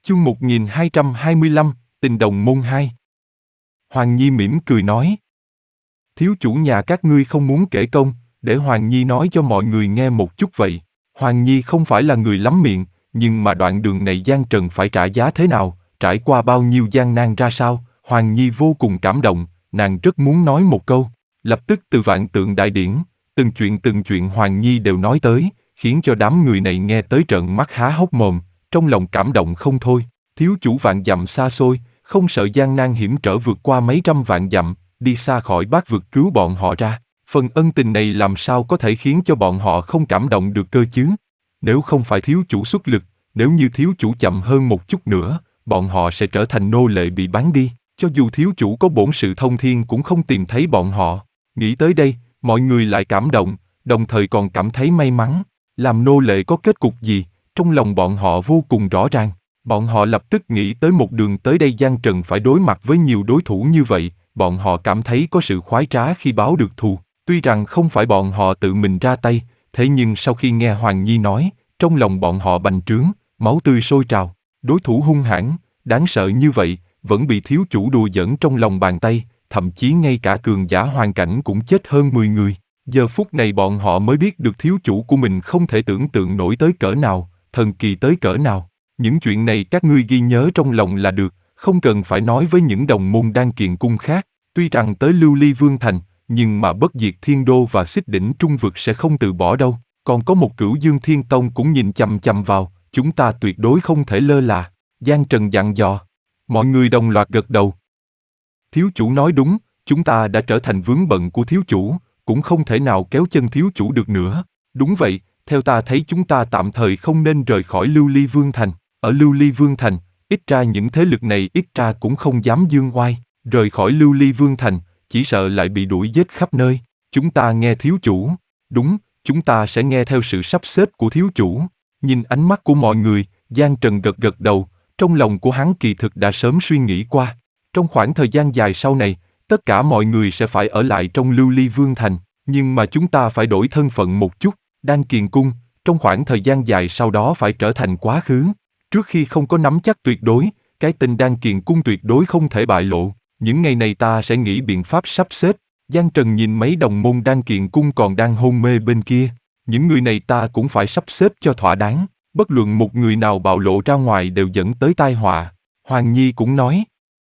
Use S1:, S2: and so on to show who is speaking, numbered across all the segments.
S1: Chương 1225, Tình đồng môn 2. Hoàng Nhi mỉm cười nói. Thiếu chủ nhà các ngươi không muốn kể công, để Hoàng Nhi nói cho mọi người nghe một chút vậy. Hoàng Nhi không phải là người lắm miệng, nhưng mà đoạn đường này Giang Trần phải trả giá thế nào, trải qua bao nhiêu gian nan ra sao, Hoàng Nhi vô cùng cảm động, nàng rất muốn nói một câu. Lập tức từ Vạn Tượng Đại Điển, từng chuyện Hoàng Nhi đều nói tới, khiến cho đám người này nghe tới trợn mắt há hốc mồm, trong lòng cảm động không thôi. Thiếu chủ vạn dặm xa xôi, không sợ gian nan hiểm trở vượt qua mấy trăm vạn dặm, đi xa khỏi Bát Vực cứu bọn họ ra. Phần ân tình này làm sao có thể khiến cho bọn họ không cảm động được cơ chứ? Nếu không phải thiếu chủ xuất lực, nếu như thiếu chủ chậm hơn một chút nữa, bọn họ sẽ trở thành nô lệ bị bán đi. Cho dù thiếu chủ có bổn sự thông thiên cũng không tìm thấy bọn họ. Nghĩ tới đây, mọi người lại cảm động, đồng thời còn cảm thấy may mắn. Làm nô lệ có kết cục gì, trong lòng bọn họ vô cùng rõ ràng. Bọn họ lập tức nghĩ tới một đường tới đây Giang Trần phải đối mặt với nhiều đối thủ như vậy, bọn họ cảm thấy có sự khoái trá khi báo được thù. Tuy rằng không phải bọn họ tự mình ra tay, thế nhưng sau khi nghe Hoàng Nhi nói, trong lòng bọn họ bành trướng, máu tươi sôi trào. Đối thủ hung hãn, đáng sợ như vậy, vẫn bị thiếu chủ đùa giỡn trong lòng bàn tay, thậm chí ngay cả cường giả hoàn cảnh cũng chết hơn 10 người. Giờ phút này bọn họ mới biết được thiếu chủ của mình không thể tưởng tượng nổi tới cỡ nào, thần kỳ tới cỡ nào. Những chuyện này các ngươi ghi nhớ trong lòng là được, không cần phải nói với những đồng môn Đan Kiền Cung khác. Tuy rằng tới Lưu Ly Vương Thành, nhưng mà Bất Diệt Thiên Đô và Xích Đỉnh Trung Vực sẽ không từ bỏ đâu. Còn có một Cửu Dương Thiên Tông cũng nhìn chằm chằm vào, chúng ta tuyệt đối không thể lơ là. Giang Trần dặn dò. Mọi người đồng loạt gật đầu. Thiếu chủ nói đúng, chúng ta đã trở thành vướng bận của thiếu chủ, cũng không thể nào kéo chân thiếu chủ được nữa. Đúng vậy, theo ta thấy chúng ta tạm thời không nên rời khỏi Lưu Ly Vương Thành. Ở Lưu Ly Vương Thành, ít ra những thế lực này ít ra cũng không dám dương oai. Rời khỏi Lưu Ly Vương Thành, chỉ sợ lại bị đuổi giết khắp nơi. Chúng ta nghe thiếu chủ. Đúng, chúng ta sẽ nghe theo sự sắp xếp của thiếu chủ. Nhìn ánh mắt của mọi người, Giang Trần gật gật đầu, trong lòng của hắn kỳ thực đã sớm suy nghĩ qua. Trong khoảng thời gian dài sau này, tất cả mọi người sẽ phải ở lại trong Lưu Ly Vương Thành, nhưng mà chúng ta phải đổi thân phận một chút. Đan Kiền Cung, trong khoảng thời gian dài sau đó phải trở thành quá khứ. Trước khi không có nắm chắc tuyệt đối, cái tên Đan Kiền Cung tuyệt đối không thể bại lộ. Những ngày này ta sẽ nghĩ biện pháp sắp xếp. Giang Trần nhìn mấy đồng môn Đan Kiền Cung còn đang hôn mê bên kia. Những người này ta cũng phải sắp xếp cho thỏa đáng. Bất luận một người nào bạo lộ ra ngoài đều dẫn tới tai họa. Hoàng Nhi cũng nói.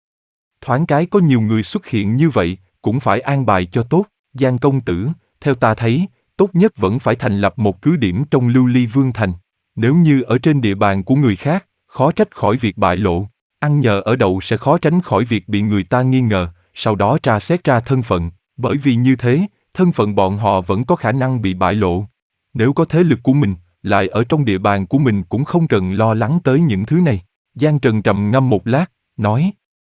S1: Thoáng cái có nhiều người xuất hiện như vậy, cũng phải an bài cho tốt. Giang công tử, theo ta thấy, tốt nhất vẫn phải thành lập một cứ điểm trong Lưu Ly Vương Thành. Nếu như ở trên địa bàn của người khác, khó trách khỏi việc bại lộ. Ăn nhờ ở đậu sẽ khó tránh khỏi việc bị người ta nghi ngờ, sau đó tra xét ra thân phận. Bởi vì như thế, thân phận bọn họ vẫn có khả năng bị bại lộ. Nếu có thế lực của mình, lại ở trong địa bàn của mình cũng không cần lo lắng tới những thứ này. Giang Trần trầm ngâm một lát, nói.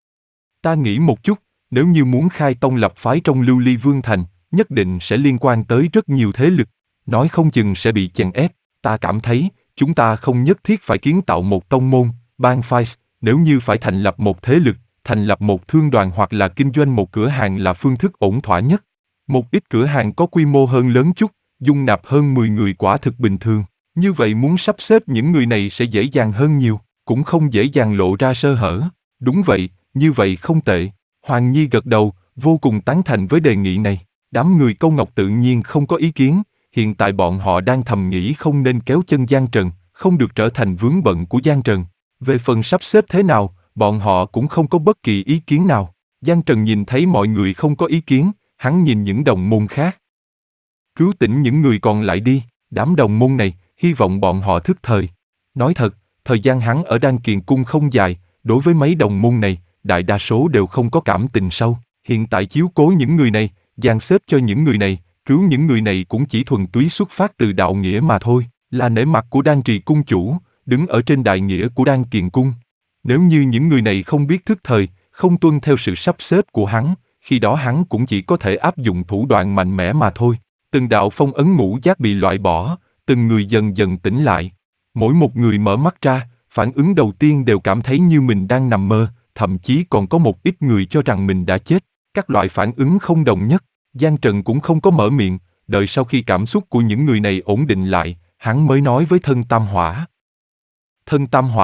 S1: Ta nghĩ một chút, nếu như muốn khai tông lập phái trong Lưu Ly Vương Thành, nhất định sẽ liên quan tới rất nhiều thế lực. Nói không chừng sẽ bị chèn ép. Ta cảm thấy, chúng ta không nhất thiết phải kiến tạo một tông môn, bang phái. Nếu như phải thành lập một thế lực, thành lập một thương đoàn hoặc là kinh doanh một cửa hàng là phương thức ổn thỏa nhất. Một ít cửa hàng có quy mô hơn lớn chút, dung nạp hơn 10 người quả thực bình thường. Như vậy muốn sắp xếp những người này sẽ dễ dàng hơn nhiều, cũng không dễ dàng lộ ra sơ hở. Đúng vậy, như vậy không tệ. Hoàng Nhi gật đầu, vô cùng tán thành với đề nghị này. Đám người Câu Ngọc tự nhiên không có ý kiến, hiện tại bọn họ đang thầm nghĩ không nên kéo chân Giang Trần, không được trở thành vướng bận của Giang Trần. Về phần sắp xếp thế nào, bọn họ cũng không có bất kỳ ý kiến nào. Giang Trần nhìn thấy mọi người không có ý kiến, hắn nhìn những đồng môn khác. Cứu tỉnh những người còn lại đi, đám đồng môn này, hy vọng bọn họ thức thời. Nói thật, thời gian hắn ở Đan Kiền Cung không dài, đối với mấy đồng môn này, đại đa số đều không có cảm tình sâu. Hiện tại chiếu cố những người này, dàn xếp cho những người này, cứu những người này cũng chỉ thuần túy xuất phát từ đạo nghĩa mà thôi, là nể mặt của Đan Trì Cung chủ, đứng ở trên đại nghĩa của Đan Kiền Cung. Nếu như những người này không biết thức thời, không tuân theo sự sắp xếp của hắn, khi đó hắn cũng chỉ có thể áp dụng thủ đoạn mạnh mẽ mà thôi. Từng đạo phong ấn ngũ giác bị loại bỏ, từng người dần dần tỉnh lại. Mỗi một người mở mắt ra, phản ứng đầu tiên đều cảm thấy như mình đang nằm mơ, thậm chí còn có một ít người cho rằng mình đã chết. Các loại phản ứng không đồng nhất, Giang Trần cũng không có mở miệng, đợi sau khi cảm xúc của những người này ổn định lại, hắn mới nói với thân Tam Hỏa. Thân Tam Hỏa,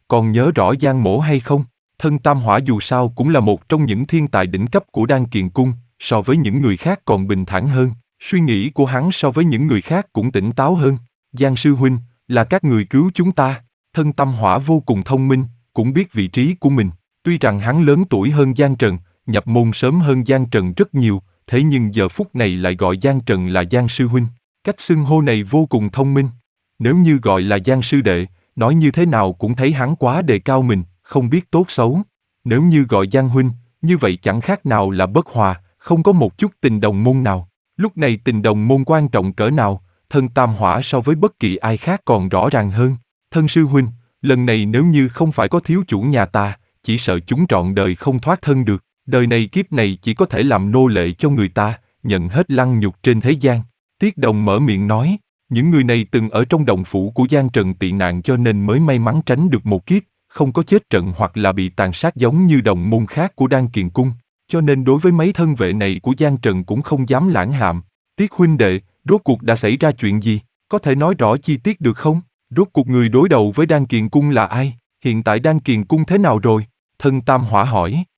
S1: còn nhớ rõ Giang Mỗ hay không? Thân Tam Hỏa dù sao cũng là một trong những thiên tài đỉnh cấp của Đan Kiền Cung, so với những người khác còn bình thản hơn, suy nghĩ của hắn so với những người khác cũng tỉnh táo hơn. Giang sư huynh, là các người cứu chúng ta. Thân Tam Hỏa vô cùng thông minh, cũng biết vị trí của mình. Tuy rằng hắn lớn tuổi hơn Giang Trần, nhập môn sớm hơn Giang Trần rất nhiều, thế nhưng giờ phút này lại gọi Giang Trần là Giang sư huynh. Cách xưng hô này vô cùng thông minh. Nếu như gọi là Giang sư đệ, nói như thế nào cũng thấy hắn quá đề cao mình, không biết tốt xấu. Nếu như gọi Giang huynh, như vậy chẳng khác nào là bất hòa, không có một chút tình đồng môn nào. Lúc này tình đồng môn quan trọng cỡ nào, thân Tam Hỏa so với bất kỳ ai khác còn rõ ràng hơn. Thân sư huynh, lần này nếu như không phải có thiếu chủ nhà ta, chỉ sợ chúng trọn đời không thoát thân được. Đời này kiếp này chỉ có thể làm nô lệ cho người ta, nhận hết lăng nhục trên thế gian. Tiết Đồng mở miệng nói, những người này từng ở trong động phủ của Giang Trần tị nạn cho nên mới may mắn tránh được một kiếp, không có chết trận hoặc là bị tàn sát giống như đồng môn khác của Đan Kiền Cung. Cho nên đối với mấy thân vệ này của Giang Trần cũng không dám lãng hạm. Tiết huynh đệ, rốt cuộc đã xảy ra chuyện gì? Có thể nói rõ chi tiết được không? Rốt cuộc người đối đầu với Đan Kiền Cung là ai? Hiện tại Đan Kiền Cung thế nào rồi? Thân Tam Hỏa hỏi.